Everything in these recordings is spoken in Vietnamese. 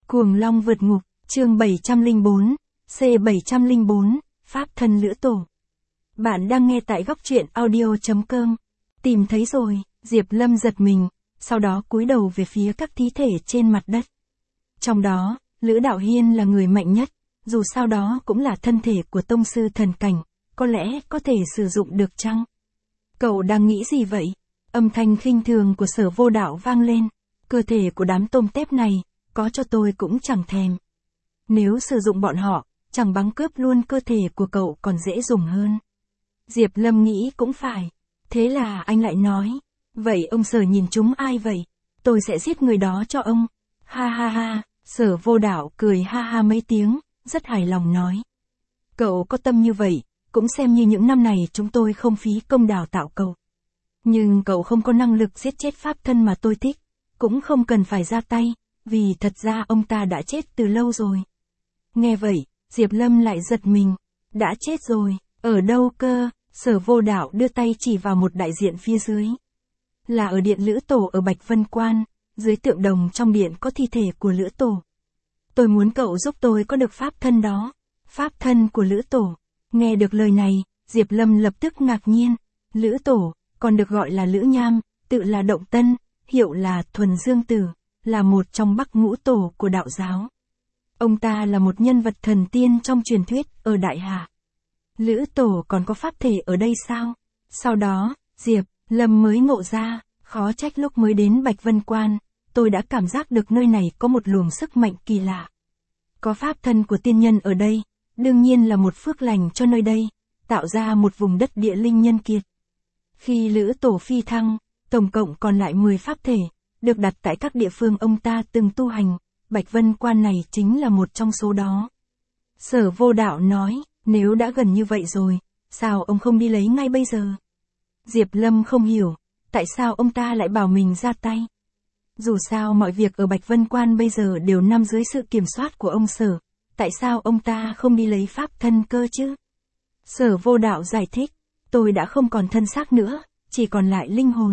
Cuồng Long vượt ngục, chương 704, C704, Pháp thân Lữ Tổ. Bạn đang nghe tại góc truyện audio.com. Tìm thấy rồi, Diệp Lâm giật mình, sau đó cúi đầu về phía các thi thể trên mặt đất. Trong đó, Lữ Đạo Hiên là người mạnh nhất, dù sao đó cũng là thân thể của tông sư thần cảnh, có lẽ có thể sử dụng được chăng? Cậu đang nghĩ gì vậy? Âm thanh khinh thường của Sở Vô Đạo vang lên. Cơ thể của đám tôm tép này, có cho tôi cũng chẳng thèm. Nếu sử dụng bọn họ, chẳng bằng cướp luôn cơ thể của cậu còn dễ dùng hơn. Diệp Lâm nghĩ cũng phải. Thế là anh lại nói, vậy ông Sở nhìn chúng ai vậy? Tôi sẽ giết người đó cho ông. Ha ha ha, Sở Vô Đạo cười ha ha mấy tiếng, rất hài lòng nói. Cậu có tâm như vậy, cũng xem như những năm này chúng tôi không phí công đào tạo cậu. Nhưng cậu không có năng lực giết chết pháp thân mà tôi thích, cũng không cần phải ra tay, vì thật ra ông ta đã chết từ lâu rồi. Nghe vậy, Diệp Lâm lại giật mình. Đã chết rồi, ở đâu cơ? Sở Vô Đạo đưa tay chỉ vào một đại diện phía dưới. Là ở điện Lữ Tổ ở Bạch Vân Quan, dưới tượng đồng trong điện có thi thể của Lữ Tổ. Tôi muốn cậu giúp tôi có được pháp thân đó. Pháp thân của Lữ Tổ. Nghe được lời này, Diệp Lâm lập tức ngạc nhiên. Lữ Tổ, còn được gọi là Lữ Nham, tự là Động Tân, hiệu là Thuần Dương Tử, là một trong Bắc Ngũ Tổ của đạo giáo. Ông ta là một nhân vật thần tiên trong truyền thuyết ở Đại Hà. Lữ Tổ còn có pháp thể ở đây sao? Sau đó, Diệp Lâm mới ngộ ra, khó trách lúc mới đến Bạch Vân Quan, tôi đã cảm giác được nơi này có một luồng sức mạnh kỳ lạ. Có pháp thân của tiên nhân ở đây, đương nhiên là một phước lành cho nơi đây, tạo ra một vùng đất địa linh nhân kiệt. Khi Lữ Tổ phi thăng, tổng cộng còn lại 10 pháp thể, được đặt tại các địa phương ông ta từng tu hành, Bạch Vân Quan này chính là một trong số đó. Sở Vô Đạo nói, nếu đã gần như vậy rồi, sao ông không đi lấy ngay bây giờ? Diệp Lâm không hiểu, tại sao ông ta lại bảo mình ra tay? Dù sao mọi việc ở Bạch Vân Quan bây giờ đều nằm dưới sự kiểm soát của ông Sở, tại sao ông ta không đi lấy pháp thân cơ chứ? Sở Vô Đạo giải thích, tôi đã không còn thân xác nữa, chỉ còn lại linh hồn.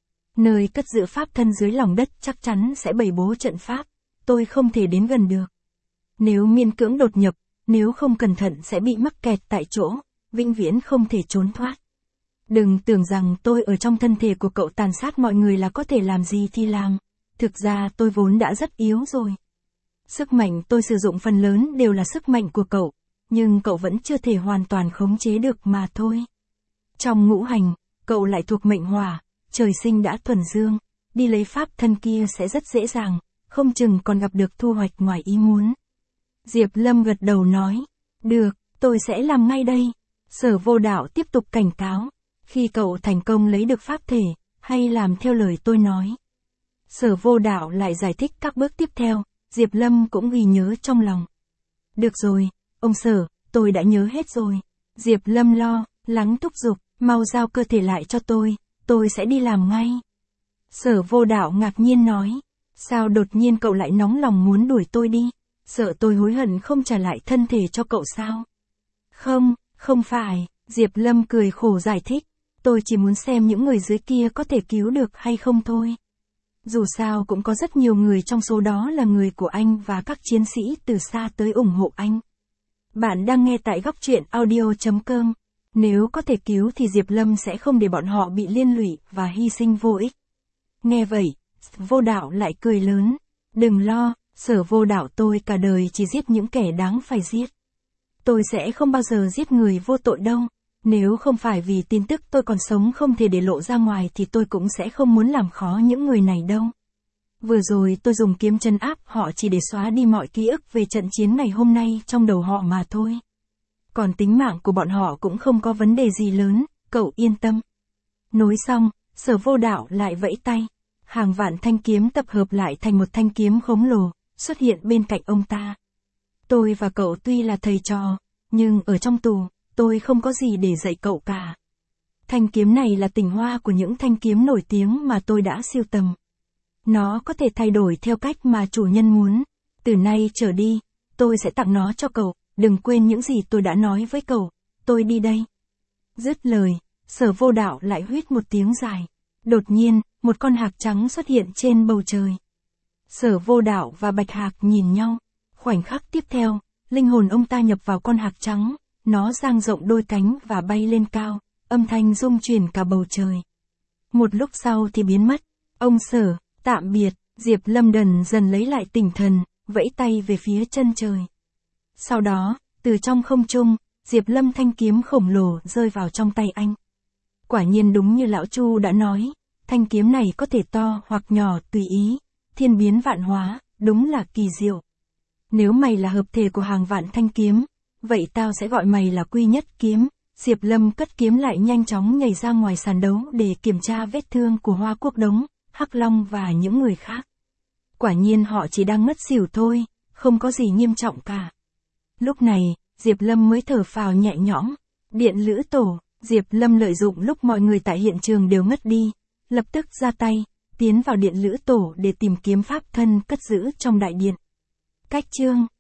Nơi cất giữ pháp thân dưới lòng đất chắc chắn sẽ bày bố trận pháp, tôi không thể đến gần được. Nếu miễn cưỡng đột nhập, nếu không cẩn thận sẽ bị mắc kẹt tại chỗ, vĩnh viễn không thể trốn thoát. Đừng tưởng rằng tôi ở trong thân thể của cậu tàn sát mọi người là có thể làm gì thì làm, thực ra tôi vốn đã rất yếu rồi. Sức mạnh tôi sử dụng phần lớn đều là sức mạnh của cậu, nhưng cậu vẫn chưa thể hoàn toàn khống chế được mà thôi. Trong ngũ hành, cậu lại thuộc mệnh hỏa, trời sinh đã thuần dương, đi lấy pháp thân kia sẽ rất dễ dàng, không chừng còn gặp được thu hoạch ngoài ý muốn. Diệp Lâm gật đầu nói, được, tôi sẽ làm ngay đây. Sở Vô Đạo tiếp tục cảnh cáo, khi cậu thành công lấy được pháp thể, hay làm theo lời tôi nói. Sở Vô Đạo lại giải thích các bước tiếp theo, Diệp Lâm cũng ghi nhớ trong lòng. Được rồi, ông Sở, tôi đã nhớ hết rồi. Diệp Lâm lo lắng thúc giục, mau giao cơ thể lại cho tôi sẽ đi làm ngay. Sở Vô Đạo ngạc nhiên nói, sao đột nhiên cậu lại nóng lòng muốn đuổi tôi đi? Sợ tôi hối hận không trả lại thân thể cho cậu sao? Không phải, Diệp Lâm cười khổ giải thích, tôi chỉ muốn xem những người dưới kia có thể cứu được hay không thôi. Dù sao cũng có rất nhiều người trong số đó là người của anh và các chiến sĩ từ xa tới ủng hộ anh. Bạn đang nghe tại góc truyện audio.com. Nếu có thể cứu thì Diệp Lâm sẽ không để bọn họ bị liên lụy và hy sinh vô ích. Nghe vậy, Vô Đạo lại cười lớn. Đừng lo, Sở Vô Đạo tôi cả đời chỉ giết những kẻ đáng phải giết. Tôi sẽ không bao giờ giết người vô tội đâu. Nếu không phải vì tin tức tôi còn sống không thể để lộ ra ngoài thì tôi cũng sẽ không muốn làm khó những người này đâu. Vừa rồi tôi dùng kiếm trấn áp họ chỉ để xóa đi mọi ký ức về trận chiến ngày hôm nay trong đầu họ mà thôi. Còn tính mạng của bọn họ cũng không có vấn đề gì lớn, cậu yên tâm. Nói xong, Sở Vô Đạo lại vẫy tay. Hàng vạn thanh kiếm tập hợp lại thành một thanh kiếm khổng lồ, xuất hiện bên cạnh ông ta. Tôi và cậu tuy là thầy trò, nhưng ở trong tù, tôi không có gì để dạy cậu cả. Thanh kiếm này là tinh hoa của những thanh kiếm nổi tiếng mà tôi đã sưu tầm. Nó có thể thay đổi theo cách mà chủ nhân muốn. Từ nay trở đi, tôi sẽ tặng nó cho cậu, đừng quên những gì tôi đã nói với cậu, tôi đi đây. Dứt lời, Sở Vô Đạo lại huýt một tiếng dài. Đột nhiên, một con hạc trắng xuất hiện trên bầu trời. Sở Vô Đạo và Bạch Hạc nhìn nhau. Khoảnh khắc tiếp theo, linh hồn ông ta nhập vào con hạc trắng, nó dang rộng đôi cánh và bay lên cao, âm thanh rung chuyển cả bầu trời. Một lúc sau thì biến mất. Ông Sở, tạm biệt. Diệp Lâm dần lấy lại tinh thần, vẫy tay về phía chân trời. Sau đó, từ trong không trung, Diệp Lâm thanh kiếm khổng lồ rơi vào trong tay anh. Quả nhiên đúng như lão Chu đã nói, thanh kiếm này có thể to hoặc nhỏ tùy ý, thiên biến vạn hóa, đúng là kỳ diệu. Nếu mày là hợp thể của hàng vạn thanh kiếm, vậy tao sẽ gọi mày là Quy Nhất Kiếm. Diệp Lâm cất kiếm lại nhanh chóng nhảy ra ngoài sàn đấu để kiểm tra vết thương của Hoa Quốc Đống, Hắc Long và những người khác. Quả nhiên họ chỉ đang ngất xỉu thôi, không có gì nghiêm trọng cả. Lúc này, Diệp Lâm mới thở phào nhẹ nhõm. Điện Lữ Tổ, Diệp Lâm lợi dụng lúc mọi người tại hiện trường đều ngất đi, lập tức ra tay, tiến vào Điện Lữ Tổ để tìm kiếm pháp thân cất giữ trong đại điện. Cách chương